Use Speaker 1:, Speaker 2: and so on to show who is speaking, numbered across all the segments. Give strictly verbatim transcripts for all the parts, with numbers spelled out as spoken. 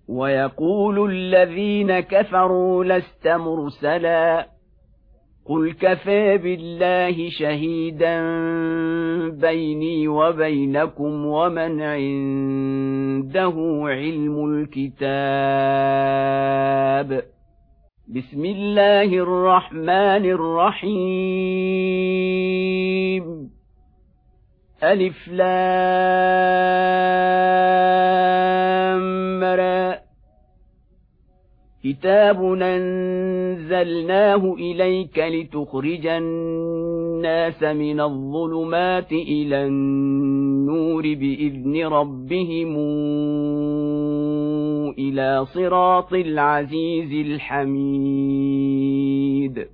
Speaker 1: ويقول الذين كفروا لست مرسلا قل كفى بالله شهيدا بيني وبينكم ومن عنده علم الكتاب. بسم الله الرحمن الرحيم. ألف لام را كتاب أنزلناه إليك لتخرج الناس من الظلمات إلى النور بإذن ربهم إلى صراط العزيز الحميد.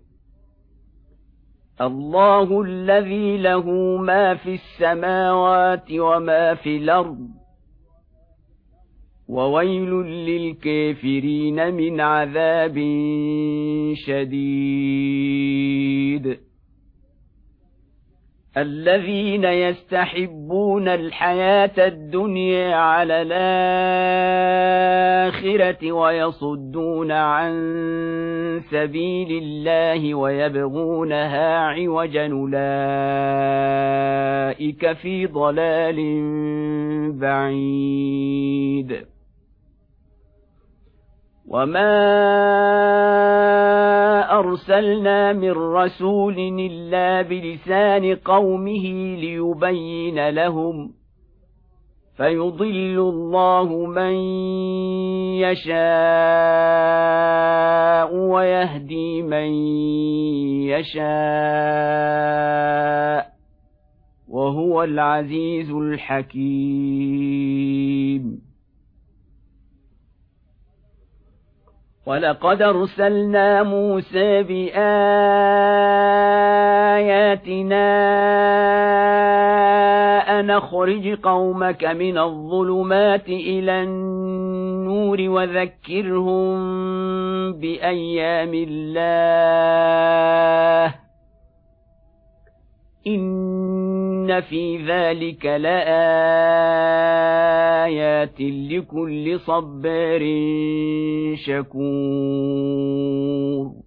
Speaker 1: الله الذي له ما في السماوات وما في الأرض وويل للكافرين من عذاب شديد. الذين يستحبون الحياة الدنيا على الآخرة ويصدون عن سبيل الله ويبغونها عوجا أولئك في ضلال بعيد. وما أرسلنا من رسول إلا بلسان قومه ليبين لهم فيضل الله من يشاء ويهدي من يشاء وهو العزيز الحكيم. ولقد أرسلنا موسى بآياتنا أن أخرج قومك من الظلمات إلى النور وذكرهم بأيام الله إن في ذلك لآيات لكل صبار شكور.